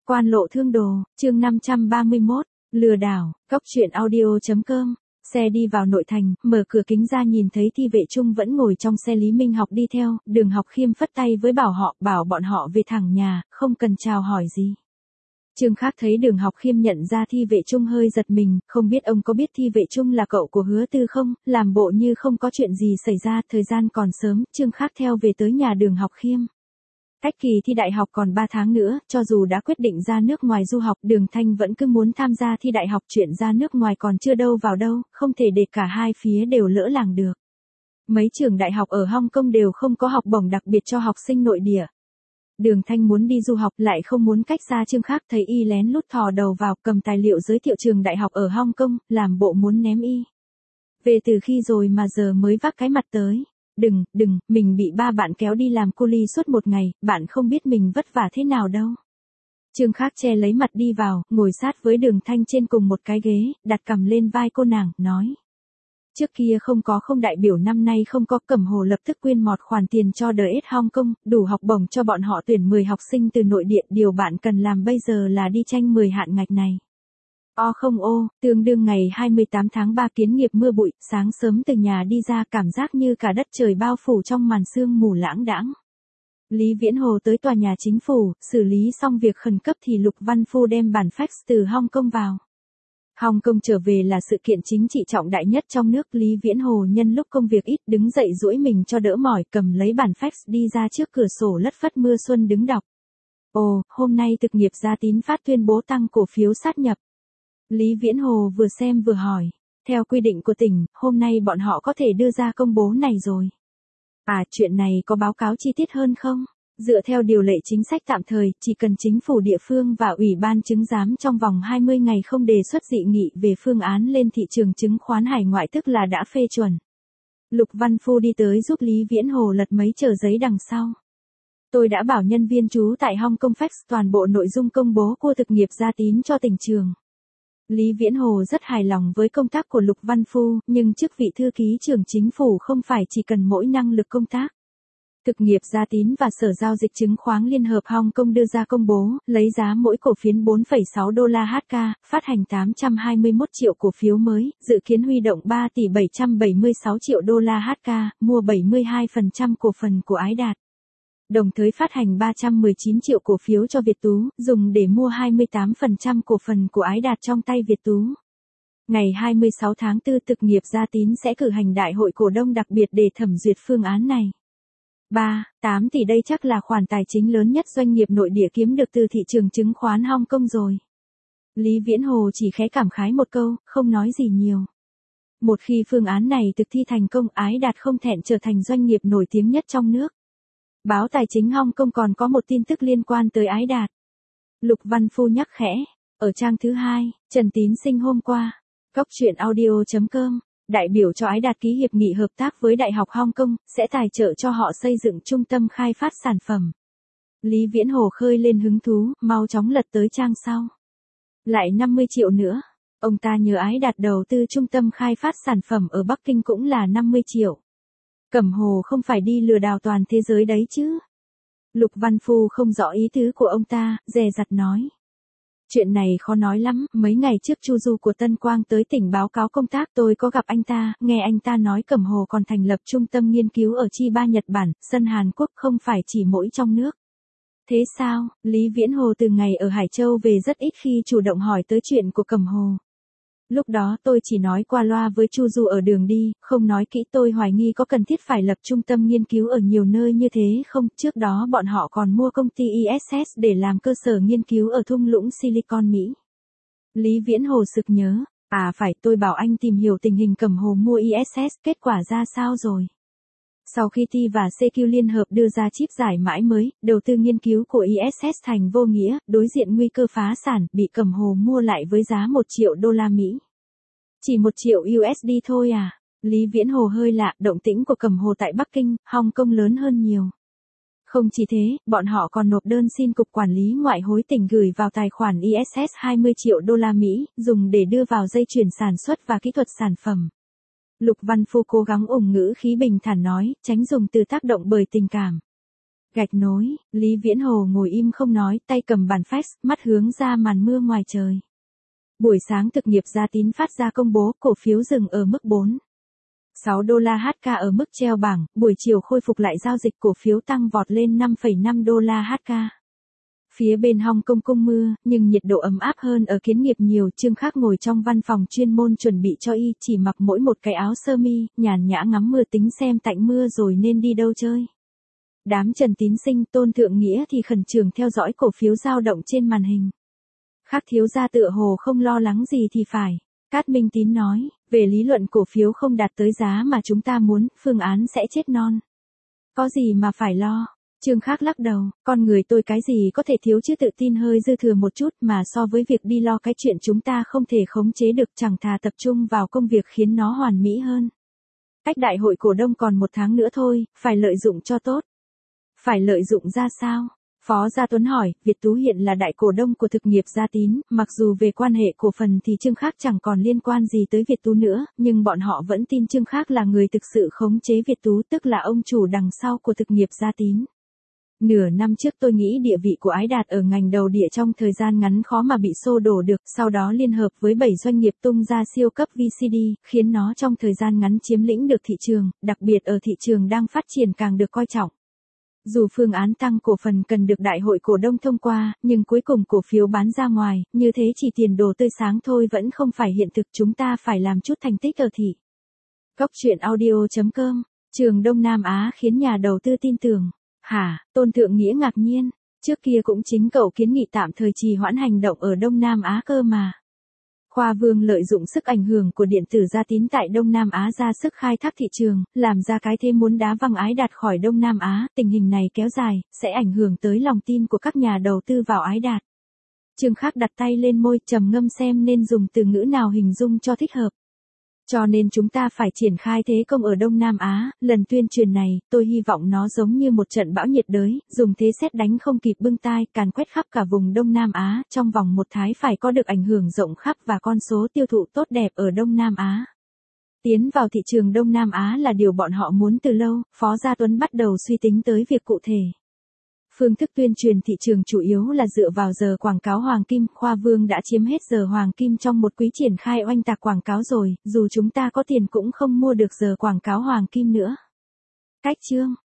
Quan lộ thương đồ, chương 531, lừa đảo, cóc truyện audio.com. Xe đi vào nội thành, mở cửa kính ra nhìn thấy Thi Vệ Trung vẫn ngồi trong xe, Lý Minh Học đi theo, Đường Học Khiêm phất tay với bảo bọn họ về thẳng nhà, không cần chào hỏi gì. Trương Khác thấy Đường Học Khiêm nhận ra Thi Vệ Trung hơi giật mình, không biết ông có biết Thi Vệ Trung là cậu của Hứa Tư không, làm bộ như không có chuyện gì xảy ra, thời gian còn sớm, Trương Khác theo về tới nhà Đường Học Khiêm. Cách kỳ thi đại học còn 3 tháng nữa, cho dù đã quyết định ra nước ngoài du học, Đường Thanh vẫn cứ muốn tham gia thi đại học, chuyện ra nước ngoài còn chưa đâu vào đâu, không thể để cả hai phía đều lỡ làng được. Mấy trường đại học ở Hong Kong đều không có học bổng đặc biệt cho học sinh nội địa. Đường Thanh muốn đi du học lại không muốn cách xa Trương Khác, thấy y lén lút thò đầu vào, cầm tài liệu giới thiệu trường đại học ở Hong Kong, làm bộ muốn ném y. Về từ khi rồi mà giờ mới vác cái mặt tới. Đừng, mình bị ba bạn kéo đi làm cu li suốt một ngày, bạn không biết mình vất vả thế nào đâu. Trương Khác che lấy mặt đi vào, ngồi sát với Đường Thanh trên cùng một cái ghế, đặt cằm lên vai cô nàng, nói. Trước kia không đại biểu năm nay không có, Cẩm Hồ lập tức quyên một khoản tiền cho DS Hong Kong, đủ học bổng cho bọn họ tuyển 10 học sinh từ nội địa, điều bạn cần làm bây giờ là đi tranh 10 hạn ngạch này. Tương đương ngày 28 tháng 3 kiến nghiệp mưa bụi, sáng sớm từ nhà đi ra cảm giác như cả đất trời bao phủ trong màn sương mù lãng đãng. Lý Viễn Hồ tới tòa nhà chính phủ, xử lý xong việc khẩn cấp thì Lục Văn Phu đem bản fax từ Hong Kong vào. Hong Kong trở về là sự kiện chính trị trọng đại nhất trong nước, Lý Viễn Hồ nhân lúc công việc ít đứng dậy duỗi mình cho đỡ mỏi, cầm lấy bản fax đi ra trước cửa sổ lất phất mưa xuân đứng đọc. Hôm nay thực nghiệp Gia Tín phát tuyên bố tăng cổ phiếu sát nhập. Lý Viễn Hồ vừa xem vừa hỏi, theo quy định của tỉnh, hôm nay bọn họ có thể đưa ra công bố này rồi. Chuyện này có báo cáo chi tiết hơn không? Dựa theo điều lệ chính sách tạm thời, chỉ cần chính phủ địa phương và Ủy ban chứng giám trong vòng 20 ngày không đề xuất dị nghị về phương án lên thị trường chứng khoán hải ngoại tức là đã phê chuẩn. Lục Văn Phu đi tới giúp Lý Viễn Hồ lật mấy tờ giấy đằng sau. Tôi đã bảo nhân viên trú tại Hong Kong fax toàn bộ nội dung công bố của thực nghiệp Gia Tín cho tỉnh trường. Lý Viễn Hồ rất hài lòng với công tác của Lục Văn Phu, nhưng chức vị thư ký trưởng chính phủ không phải chỉ cần mỗi năng lực công tác. Thực nghiệp Gia Tín và Sở Giao dịch Chứng khoán Liên hợp Hong Kong đưa ra công bố, lấy giá mỗi cổ phiếu 4,6 đô la HK, phát hành 821 triệu cổ phiếu mới, dự kiến huy động 3 tỷ 776 triệu đô la HK, mua 72% cổ phần của Ái Đạt. Đồng thời phát hành 319 triệu cổ phiếu cho Việt Tú, dùng để mua 28% cổ phần của Ái Đạt trong tay Việt Tú. Ngày 26 tháng 4 thực nghiệp Gia Tín sẽ cử hành đại hội cổ đông đặc biệt để thẩm duyệt phương án này. 8 tỷ đây chắc là khoản tài chính lớn nhất doanh nghiệp nội địa kiếm được từ thị trường chứng khoán Hong Kong rồi. Lý Viễn Hồ chỉ khẽ cảm khái một câu, không nói gì nhiều. Một khi phương án này thực thi thành công, Ái Đạt không thẹn trở thành doanh nghiệp nổi tiếng nhất trong nước. Báo Tài chính Hong Kong còn có một tin tức liên quan tới Ái Đạt. Lục Văn Phu nhắc khẽ, ở trang thứ 2, Trần Tín Sinh hôm qua, cóc truyện audio.com, đại biểu cho Ái Đạt ký hiệp nghị hợp tác với Đại học Hong Kong, sẽ tài trợ cho họ xây dựng trung tâm khai phát sản phẩm. Lý Viễn Hồ khơi lên hứng thú, mau chóng lật tới trang sau. Lại 50 triệu nữa, ông ta nhờ Ái Đạt đầu tư trung tâm khai phát sản phẩm ở Bắc Kinh cũng là 50 triệu. Cẩm Hồ không phải đi lừa đảo toàn thế giới đấy chứ. Lục Văn Phu không rõ ý tứ của ông ta, dè dặt nói. Chuyện này khó nói lắm, mấy ngày trước Chu Du của Tân Quang tới tỉnh báo cáo công tác, tôi có gặp anh ta, nghe anh ta nói Cẩm Hồ còn thành lập trung tâm nghiên cứu ở Chiba Nhật Bản, sân Hàn Quốc, không phải chỉ mỗi trong nước. Thế sao? Lý Viễn Hồ từ ngày ở Hải Châu về rất ít khi chủ động hỏi tới chuyện của Cẩm Hồ. Lúc đó tôi chỉ nói qua loa với Chu Du ở đường đi, không nói kỹ, tôi hoài nghi có cần thiết phải lập trung tâm nghiên cứu ở nhiều nơi như thế không, trước đó bọn họ còn mua công ty ISS để làm cơ sở nghiên cứu ở thung lũng Silicon Mỹ. Lý Viễn Hồ sực nhớ, phải, tôi bảo anh tìm hiểu tình hình Cẩm Hồ mua ISS, kết quả ra sao rồi? Sau khi T và CQ liên hợp đưa ra chip giải mãi mới, đầu tư nghiên cứu của ISS thành vô nghĩa, đối diện nguy cơ phá sản, bị Cẩm Hồ mua lại với giá 1 triệu đô la Mỹ. Chỉ 1 triệu USD thôi à? Lý Viễn Hồ hơi lạ, động tĩnh của Cẩm Hồ tại Bắc Kinh, Hong Kong lớn hơn nhiều. Không chỉ thế, bọn họ còn nộp đơn xin Cục Quản lý Ngoại hối tỉnh gửi vào tài khoản ISS 20 triệu đô la Mỹ, dùng để đưa vào dây chuyền sản xuất và kỹ thuật sản phẩm. Lục Văn Phu cố gắng ủng ngữ khí bình thản nói, tránh dùng từ tác động bởi tình cảm. Gạch nối, Lý Viễn Hồ ngồi im không nói, tay cầm bàn fax, mắt hướng ra màn mưa ngoài trời. Buổi sáng thực nghiệp Gia Tín phát ra công bố cổ phiếu dừng ở mức 4,6 đô la HK ở mức treo bảng, buổi chiều khôi phục lại giao dịch cổ phiếu tăng vọt lên 5,5 đô la HK. Phía bên Hong Kong cung mưa, nhưng nhiệt độ ấm áp hơn ở Kiến Nghiệp nhiều. Trương Khắc ngồi trong văn phòng chuyên môn chuẩn bị cho y, chỉ mặc mỗi một cái áo sơ mi, nhàn nhã ngắm mưa tính xem tạnh mưa rồi nên đi đâu chơi. Đám Trần Tín Sinh, Tôn Thượng Nghĩa thì khẩn trương theo dõi cổ phiếu dao động trên màn hình. Khắc thiếu gia tựa hồ không lo lắng gì thì phải. Cát Minh Tín nói, về lý luận cổ phiếu không đạt tới giá mà chúng ta muốn, phương án sẽ chết non. Có gì mà phải lo. Trương Khắc lắc đầu, con người tôi cái gì có thể thiếu chứ, tự tin hơi dư thừa một chút, mà so với việc đi lo cái chuyện chúng ta không thể khống chế được, chẳng thà tập trung vào công việc khiến nó hoàn mỹ hơn. Cách đại hội cổ đông còn 1 tháng nữa thôi, phải lợi dụng cho tốt. Phải lợi dụng ra sao? Phó Gia Tuấn hỏi. Việt Tú hiện là đại cổ đông của thực nghiệp Gia Tín, mặc dù về quan hệ cổ phần thì Trương Khắc chẳng còn liên quan gì tới Việt Tú nữa, nhưng bọn họ vẫn tin Trương Khắc là người thực sự khống chế Việt Tú, tức là ông chủ đằng sau của thực nghiệp Gia Tín. Nửa năm trước tôi nghĩ địa vị của Ái Đạt ở ngành đầu địa trong thời gian ngắn khó mà bị xô đổ được, sau đó liên hợp với 7 doanh nghiệp tung ra siêu cấp VCD, khiến nó trong thời gian ngắn chiếm lĩnh được thị trường, đặc biệt ở thị trường đang phát triển càng được coi trọng. Dù phương án tăng cổ phần cần được đại hội cổ đông thông qua, nhưng cuối cùng cổ phiếu bán ra ngoài, như thế chỉ tiền đồ tươi sáng thôi vẫn không phải hiện thực, chúng ta phải làm chút thành tích ở thị. Góc truyện audio.com, trường Đông Nam Á khiến nhà đầu tư tin tưởng. Hả, Tôn Thượng Nghĩa ngạc nhiên, trước kia cũng chính cậu kiến nghị tạm thời trì hoãn hành động ở Đông Nam Á cơ mà. Khoa Vương lợi dụng sức ảnh hưởng của điện tử Gia Tín tại Đông Nam Á ra sức khai thác thị trường, làm ra cái thế muốn đá văng Ái Đạt khỏi Đông Nam Á, tình hình này kéo dài, sẽ ảnh hưởng tới lòng tin của các nhà đầu tư vào Ái Đạt. Trương Khắc đặt tay lên môi, trầm ngâm xem nên dùng từ ngữ nào hình dung cho thích hợp. Cho nên chúng ta phải triển khai thế công ở Đông Nam Á, lần tuyên truyền này, tôi hy vọng nó giống như một trận bão nhiệt đới, dùng thế sét đánh không kịp bưng tai, càn quét khắp cả vùng Đông Nam Á, trong vòng 1 tháng phải có được ảnh hưởng rộng khắp và con số tiêu thụ tốt đẹp ở Đông Nam Á. Tiến vào thị trường Đông Nam Á là điều bọn họ muốn từ lâu, Phó Gia Tuấn bắt đầu suy tính tới việc cụ thể. Phương thức tuyên truyền thị trường chủ yếu là dựa vào giờ quảng cáo hoàng kim, Khoa Vương đã chiếm hết giờ hoàng kim trong một quý triển khai oanh tạc quảng cáo rồi, dù chúng ta có tiền cũng không mua được giờ quảng cáo hoàng kim nữa. Cách chương